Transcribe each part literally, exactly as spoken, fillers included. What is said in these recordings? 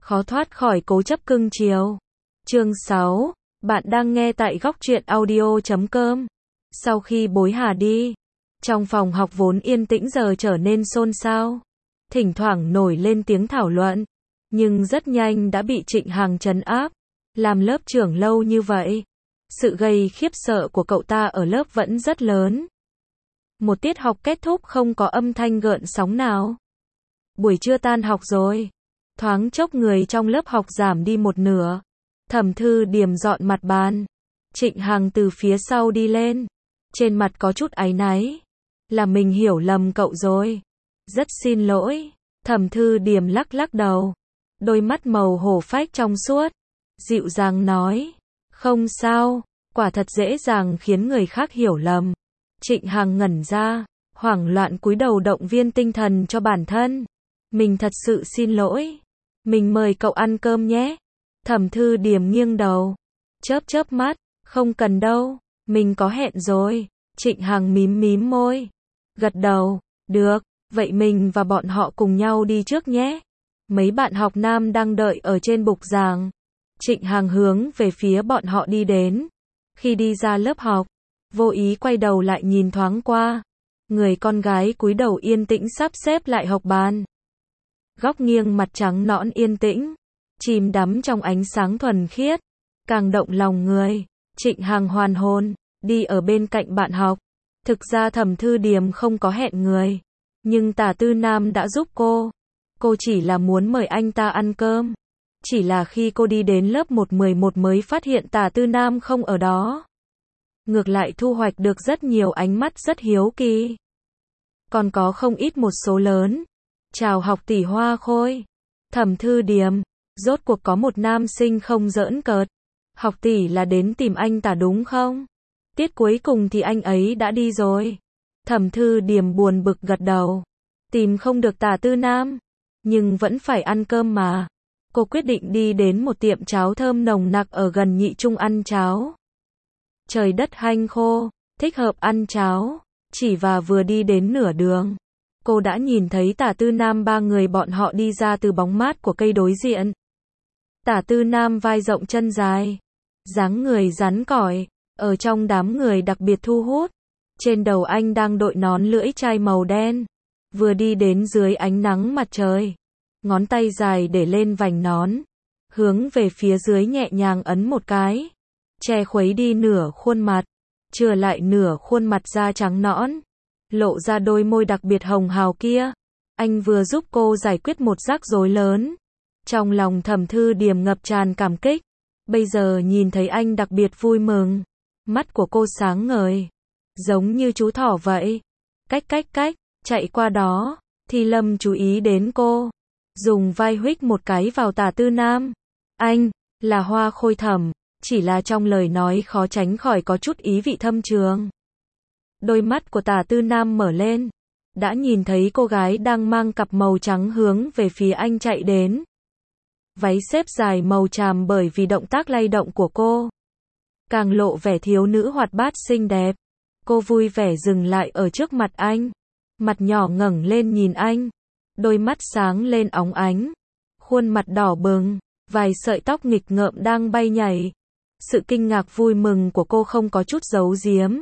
khó thoát khỏi cố chấp cưng chiều. Chương sáu, bạn đang nghe tại góc truyện audio chấm com. Sau khi Bối Hà đi, trong phòng học vốn yên tĩnh giờ trở nên xôn xao. Thỉnh thoảng nổi lên tiếng thảo luận, nhưng rất nhanh đã bị Trịnh Hằng trấn áp. Làm lớp trưởng lâu như vậy, sự gây khiếp sợ của cậu ta ở lớp vẫn rất lớn. Một tiết học kết thúc không có âm thanh gợn sóng nào. Buổi trưa tan học rồi. Thoáng chốc người trong lớp học giảm đi một nửa. Thẩm Thư Điềm dọn mặt bàn. Trịnh Hằng từ phía sau đi lên. Trên mặt có chút áy náy. Là mình hiểu lầm cậu rồi. Rất xin lỗi. Thẩm Thư Điềm lắc lắc đầu. Đôi mắt màu hổ phách trong suốt. Dịu dàng nói. Không sao. Quả thật dễ dàng khiến người khác hiểu lầm. Trịnh Hằng ngẩn ra. Hoảng loạn cúi đầu động viên tinh thần cho bản thân. Mình thật sự xin lỗi. Mình mời cậu ăn cơm nhé. Thẩm Thư Điềm nghiêng đầu. Chớp chớp mắt. Không cần đâu. Mình có hẹn rồi. Trịnh Hằng mím mím môi. Gật đầu. Được. Vậy mình và bọn họ cùng nhau đi trước nhé. Mấy bạn học nam đang đợi ở trên bục giảng. Trịnh Hằng hướng về phía bọn họ đi đến. Khi đi ra lớp học, vô ý quay đầu lại nhìn thoáng qua. Người con gái cúi đầu yên tĩnh sắp xếp lại học bàn. Góc nghiêng mặt trắng nõn yên tĩnh, chìm đắm trong ánh sáng thuần khiết, càng động lòng người. Trịnh Hằng hoàn hồn, đi ở bên cạnh bạn học. Thực ra Thẩm Thư Điềm không có hẹn người, nhưng Tả Tư Nam đã giúp cô. Cô chỉ là muốn mời anh ta ăn cơm. Chỉ là khi cô đi đến lớp một mười một mới phát hiện Tả Tư Nam không ở đó. Ngược lại thu hoạch được rất nhiều ánh mắt rất hiếu kỳ. Còn có không ít một số lớn. Chào học tỷ Hoa Khôi. Thẩm Thư Điềm, rốt cuộc có một nam sinh không giỡn cợt. Học tỷ là đến tìm anh Tả đúng không? Tiết cuối cùng thì anh ấy đã đi rồi. Thẩm Thư Điềm buồn bực gật đầu. Tìm không được Tả Tư Nam, nhưng vẫn phải ăn cơm mà. Cô quyết định đi đến một tiệm cháo thơm nồng nặc ở gần Nhị Trung ăn cháo. Trời đất hanh khô, thích hợp ăn cháo. Chỉ và vừa đi đến nửa đường, cô đã nhìn thấy Tả Tư Nam ba người bọn họ đi ra từ bóng mát của cây đối diện. Tả Tư Nam vai rộng chân dài, dáng người rắn cỏi, ở trong đám người đặc biệt thu hút. Trên đầu anh đang đội nón lưỡi chai màu đen, vừa đi đến dưới ánh nắng mặt trời. Ngón tay dài để lên vành nón, hướng về phía dưới nhẹ nhàng ấn một cái, che khuấy đi nửa khuôn mặt, chừa lại nửa khuôn mặt da trắng nõn, lộ ra đôi môi đặc biệt hồng hào kia. Anh vừa giúp cô giải quyết một rắc rối lớn. Trong lòng Thẩm Thư Điềm ngập tràn cảm kích. Bây giờ nhìn thấy anh đặc biệt vui mừng. Mắt của cô sáng ngời, giống như chú thỏ vậy. Cách cách cách, chạy qua đó, Thi Lâm chú ý đến cô, dùng vai huých một cái vào Tả Tư Nam. Anh, là Hoa Khôi Thẩm, chỉ là trong lời nói khó tránh khỏi có chút ý vị thâm trường. Đôi mắt của Tả Tư Nam mở lên, đã nhìn thấy cô gái đang mang cặp màu trắng hướng về phía anh chạy đến. Váy xếp dài màu tràm bởi vì động tác lay động của cô, càng lộ vẻ thiếu nữ hoạt bát xinh đẹp. Cô vui vẻ dừng lại ở trước mặt anh, mặt nhỏ ngẩng lên nhìn anh, đôi mắt sáng lên óng ánh, khuôn mặt đỏ bừng, vài sợi tóc nghịch ngợm đang bay nhảy. Sự kinh ngạc vui mừng của cô không có chút giấu giếm.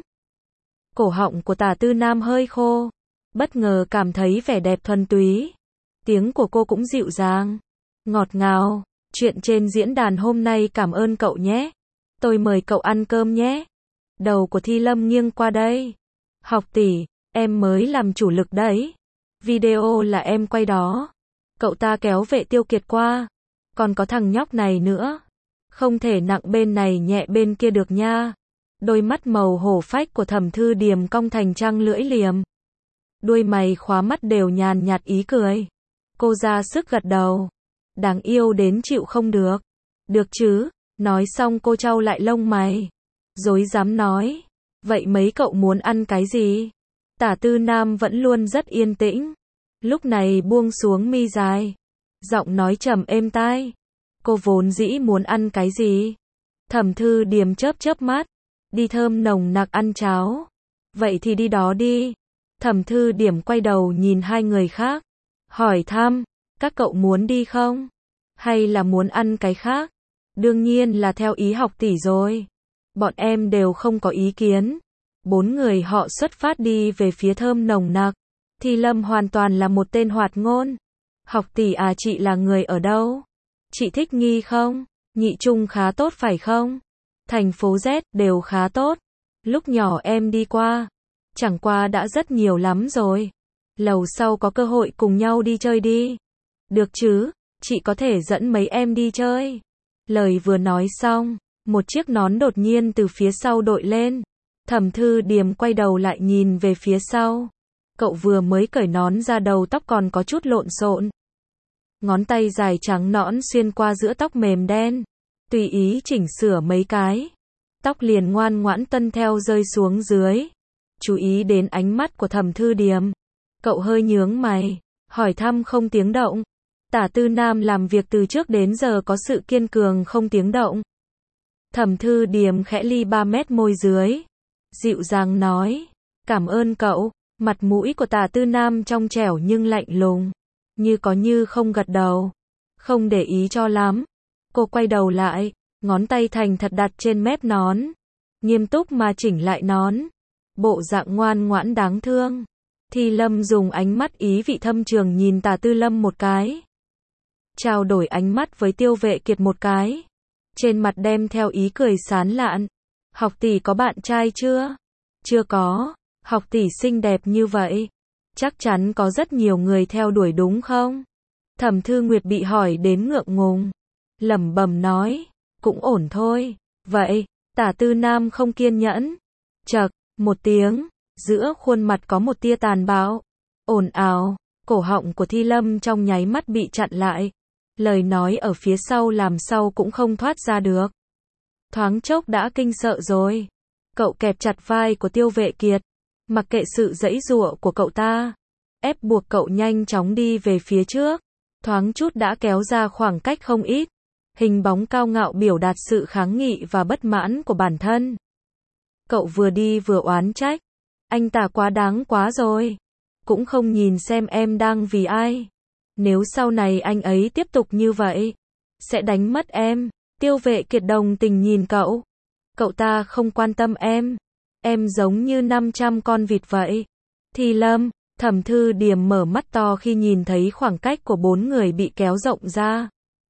Cổ họng của Tả Tư Nam hơi khô, bất ngờ cảm thấy vẻ đẹp thuần túy. Tiếng của cô cũng dịu dàng, ngọt ngào. Chuyện trên diễn đàn hôm nay cảm ơn cậu nhé. Tôi mời cậu ăn cơm nhé. Đầu của Thi Lâm nghiêng qua đây. Học tỷ, em mới làm chủ lực đấy. Video là em quay đó. Cậu ta kéo Vệ Tiêu Kiệt qua. Còn có thằng nhóc này nữa. Không thể nặng bên này nhẹ bên kia được nha. Đôi mắt màu hổ phách của Thẩm Thư Điềm cong thành trăng lưỡi liềm. Đuôi mày khóa mắt đều nhàn nhạt ý cười. Cô ra sức gật đầu. Đáng yêu đến chịu không được. Được chứ, nói xong cô chau lại lông mày. Dối dám nói. Vậy mấy cậu muốn ăn cái gì? Tả Tư Nam vẫn luôn rất yên tĩnh. Lúc này buông xuống mi dài. Giọng nói trầm êm tai. Cô vốn dĩ muốn ăn cái gì? Thẩm Thư Điềm chớp chớp mắt. Đi thơm nồng nặc ăn cháo. Vậy thì đi đó đi. Thẩm Thư Điềm quay đầu nhìn hai người khác. Hỏi thăm, các cậu muốn đi không? Hay là muốn ăn cái khác? Đương nhiên là theo ý học tỷ rồi. Bọn em đều không có ý kiến. Bốn người họ xuất phát đi về phía thơm nồng nặc. Thi Lâm hoàn toàn là một tên hoạt ngôn. Học tỷ à, chị là người ở đâu? Chị thích Nghi không? Nhị Trung khá tốt phải không? Thành phố Z đều khá tốt. Lúc nhỏ em đi qua. Chẳng qua đã rất nhiều lắm rồi. Lầu sau có cơ hội cùng nhau đi chơi đi. Được chứ, chị có thể dẫn mấy em đi chơi. Lời vừa nói xong, một chiếc nón đột nhiên từ phía sau đội lên. Thẩm Thư Điềm quay đầu lại nhìn về phía sau. Cậu vừa mới cởi nón ra, đầu tóc còn có chút lộn xộn. Ngón tay dài trắng nõn xuyên qua giữa tóc mềm đen. Tùy ý chỉnh sửa mấy cái. Tóc liền ngoan ngoãn tuân theo rơi xuống dưới. Chú ý đến ánh mắt của Thẩm Thư Điềm. Cậu hơi nhướng mày, hỏi thăm không tiếng động. Tả Tư Nam làm việc từ trước đến giờ có sự kiên cường không tiếng động. Thẩm Thư Điềm khẽ ly ba mét môi dưới. Dịu dàng nói. Cảm ơn cậu. Mặt mũi của Tả Tư Nam trong trẻo nhưng lạnh lùng. Như có như không gật đầu. Không để ý cho lắm. Cô quay đầu lại. Ngón tay thành thật đặt trên mép nón. Nghiêm túc mà chỉnh lại nón. Bộ dạng ngoan ngoãn đáng thương. Thi Lâm dùng ánh mắt ý vị thâm trường nhìn Tả Tư Lâm một cái. Trao đổi ánh mắt với Tiêu Vệ Kiệt một cái. Trên mặt đem theo ý cười sán lạn. Học tỷ có bạn trai chưa? Chưa có. Học tỷ xinh đẹp như vậy. Chắc chắn có rất nhiều người theo đuổi đúng không? Thẩm Thư Nguyệt bị hỏi đến ngượng ngùng. Lẩm bẩm nói. Cũng ổn thôi. Vậy, Tả Tư Nam không kiên nhẫn. Chậc, một tiếng. Giữa khuôn mặt có một tia tàn bạo. Ồn ào. Cổ họng của Thi Lâm trong nháy mắt bị chặn lại. Lời nói ở phía sau làm sau cũng không thoát ra được. Thoáng chốc đã kinh sợ rồi. Cậu kẹp chặt vai của Tiêu Vệ Kiệt. Mặc kệ sự giãy giụa của cậu ta. Ép buộc cậu nhanh chóng đi về phía trước. Thoáng chút đã kéo ra khoảng cách không ít. Hình bóng cao ngạo biểu đạt sự kháng nghị và bất mãn của bản thân. Cậu vừa đi vừa oán trách. Anh ta quá đáng quá rồi. Cũng không nhìn xem em đang vì ai. Nếu sau này anh ấy tiếp tục như vậy, sẽ đánh mất em. Tiêu Vệ Kiệt đồng tình nhìn cậu. Cậu ta không quan tâm em. Em giống như năm trăm con vịt vậy. Thi Lâm, Thẩm Thư Điềm mở mắt to khi nhìn thấy khoảng cách của bốn người bị kéo rộng ra.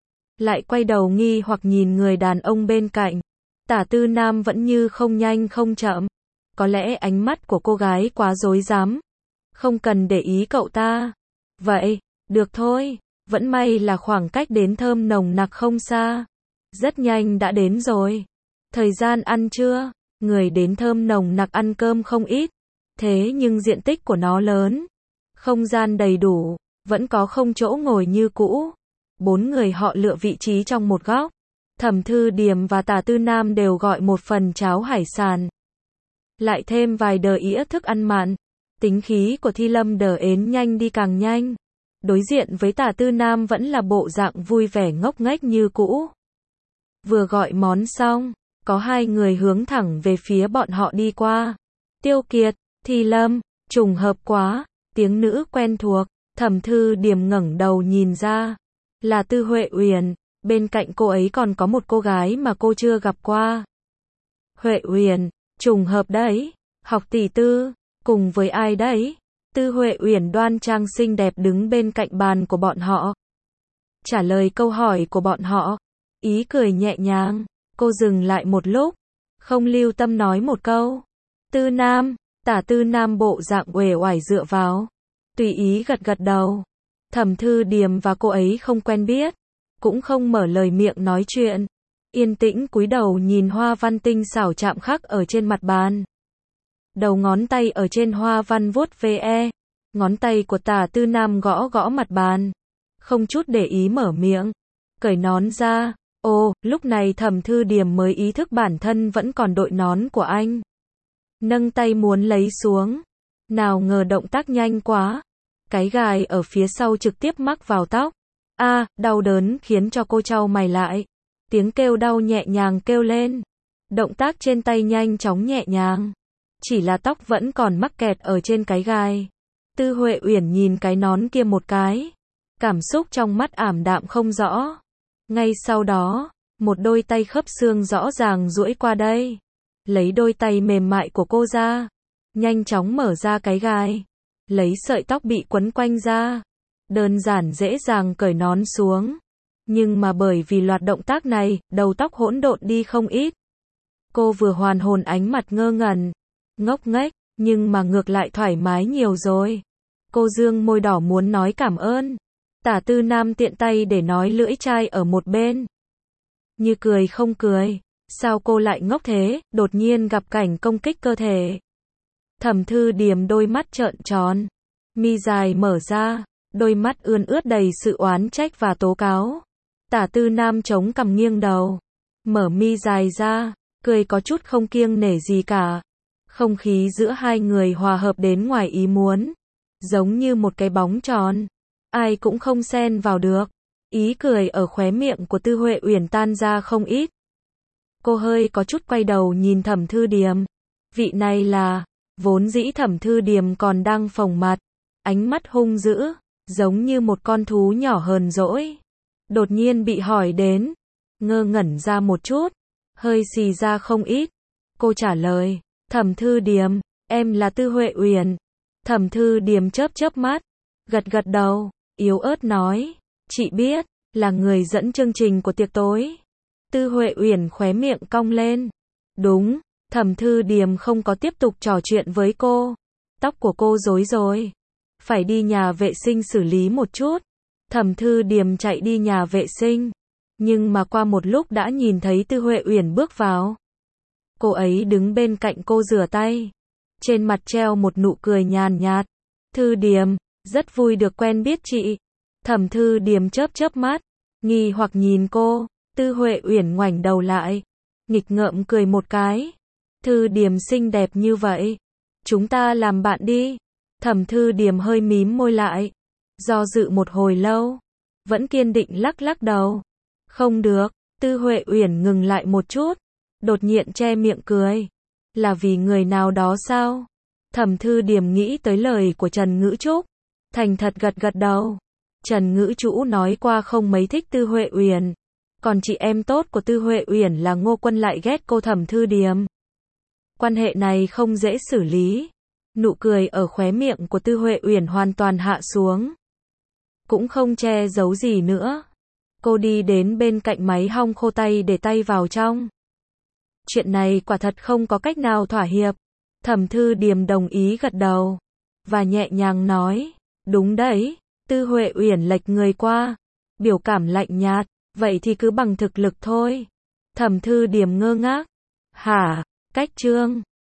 Lại quay đầu nghi hoặc nhìn người đàn ông bên cạnh. Tả Tư Nam vẫn như không nhanh không chậm. Có lẽ ánh mắt của cô gái quá rối rắm. Không cần để ý cậu ta. Vậy, được thôi. Vẫn may là khoảng cách đến thơm nồng nặc không xa. Rất nhanh đã đến rồi. Thời gian ăn trưa, người đến thơm nồng nặc ăn cơm không ít. Thế nhưng diện tích của nó lớn. Không gian đầy đủ, vẫn có không chỗ ngồi như cũ. Bốn người họ lựa vị trí trong một góc. Thẩm Thư Điềm và Tả Tư Nam đều gọi một phần cháo hải sản. Lại thêm vài đờ ĩa thức ăn mặn. Tính khí của Thi Lâm đờ ến nhanh đi càng nhanh. Đối diện với Tả Tư Nam vẫn là bộ dạng vui vẻ ngốc nghếch như cũ. Vừa gọi món xong, có hai người hướng thẳng về phía bọn họ đi qua. Tiêu Kiệt, Thi Lâm, trùng hợp quá, tiếng nữ quen thuộc. Thẩm Thư Điềm ngẩng đầu nhìn ra. Là Tư Huệ Uyển, bên cạnh cô ấy còn có một cô gái mà cô chưa gặp qua. Huệ Uyển, trùng hợp đấy. Học tỷ Tư, cùng với ai đấy? Tư Huệ Uyển đoan trang xinh đẹp đứng bên cạnh bàn của bọn họ. Trả lời câu hỏi của bọn họ. Ý cười nhẹ nhàng. Cô dừng lại một lúc. Không lưu tâm nói một câu. Tư Nam. Tả Tư Nam bộ dạng uể oải dựa vào. Tùy ý gật gật đầu. Thẩm Thư Điềm và cô ấy không quen biết. Cũng không mở lời miệng nói chuyện. Yên tĩnh cúi đầu nhìn hoa văn tinh xảo chạm khắc ở trên mặt bàn. Đầu ngón tay ở trên hoa văn vuốt ve. Ngón tay của Tả Tư Nam gõ gõ mặt bàn. Không chút để ý mở miệng. Cởi nón ra. Ồ, lúc này Thẩm Thư Điềm mới ý thức bản thân vẫn còn đội nón của anh. Nâng tay muốn lấy xuống. Nào ngờ động tác nhanh quá. Cái gài ở phía sau trực tiếp mắc vào tóc. A, à, đau đớn khiến cho cô chau mày lại. Tiếng kêu đau nhẹ nhàng kêu lên. Động tác trên tay nhanh chóng nhẹ nhàng. Chỉ là tóc vẫn còn mắc kẹt ở trên cái gai. Tư Huệ Uyển nhìn cái nón kia một cái. Cảm xúc trong mắt ảm đạm không rõ. Ngay sau đó, một đôi tay khớp xương rõ ràng duỗi qua đây, lấy đôi tay mềm mại của cô ra, nhanh chóng mở ra cái gai, lấy sợi tóc bị quấn quanh ra, đơn giản dễ dàng cởi nón xuống. Nhưng mà bởi vì loạt động tác này, đầu tóc hỗn độn đi không ít. Cô vừa hoàn hồn ánh mặt ngơ ngẩn, ngốc nghếch, nhưng mà ngược lại thoải mái nhiều rồi. Cô dương môi đỏ muốn nói cảm ơn. Tả Tư Nam tiện tay để nói lưỡi chai ở một bên. Như cười không cười, sao cô lại ngốc thế, đột nhiên gặp cảnh công kích cơ thể. Thẩm Thư Điềm đôi mắt trợn tròn, mi dài mở ra, đôi mắt ươn ướt đầy sự oán trách và tố cáo. Tả Tư Nam chống cằm nghiêng đầu, mở mi dài ra, cười có chút không kiêng nể gì cả. Không khí giữa hai người hòa hợp đến ngoài ý muốn, giống như một cái bóng tròn, ai cũng không xen vào được. Ý cười ở khóe miệng của Tư Huệ Uyển tan ra không ít. Cô hơi có chút quay đầu nhìn Thẩm Thư Điềm. Vị này là, vốn dĩ Thẩm Thư Điềm còn đang phồng mặt, ánh mắt hung dữ, giống như một con thú nhỏ hờn dỗi. Đột nhiên bị hỏi đến, ngơ ngẩn ra một chút, hơi xì ra không ít. Cô trả lời, Thẩm Thư Điềm, em là Tư Huệ Uyển. Thẩm Thư Điềm chớp chớp mắt, gật gật đầu, yếu ớt nói, chị biết, là người dẫn chương trình của tiệc tối. Tư Huệ Uyển khóe miệng cong lên. Đúng, Thẩm Thư Điềm không có tiếp tục trò chuyện với cô. Tóc của cô rối rồi, phải đi nhà vệ sinh xử lý một chút. Thẩm Thư Điềm chạy đi nhà vệ sinh, nhưng mà qua một lúc đã nhìn thấy Tư Huệ Uyển bước vào. Cô ấy đứng bên cạnh cô rửa tay, trên mặt treo một nụ cười nhàn nhạt. Thư Điềm, rất vui được quen biết chị. Thẩm Thư Điềm chớp chớp mắt, nghi hoặc nhìn cô. Tư Huệ Uyển ngoảnh đầu lại, nghịch ngợm cười một cái. Thư Điềm xinh đẹp như vậy, chúng ta làm bạn đi. Thẩm Thư Điềm hơi mím môi lại, do dự một hồi lâu, vẫn kiên định lắc lắc đầu. Không được. Tư Huệ Uyển ngừng lại một chút, đột nhiên che miệng cười. Là vì người nào đó sao? Thẩm Thư Điềm nghĩ tới lời của Trần Ngữ Trúc, thành thật gật gật đầu. Trần Ngữ Trúc nói qua không mấy thích Tư Huệ Uyển, còn chị em tốt của Tư Huệ Uyển là Ngô Quân lại ghét cô Thẩm Thư Điềm. Quan hệ này không dễ xử lý. Nụ cười ở khóe miệng của Tư Huệ Uyển hoàn toàn hạ xuống, cũng không che giấu gì nữa. Cô đi đến bên cạnh máy hong khô tay để tay vào trong. Chuyện này quả thật không có cách nào thỏa hiệp. Thẩm Thư Điềm đồng ý gật đầu, và nhẹ nhàng nói, đúng đấy. Tư Huệ Uyển lệch người qua, biểu cảm lạnh nhạt, vậy thì cứ bằng thực lực thôi. Thẩm Thư Điềm ngơ ngác, hả, cách trương.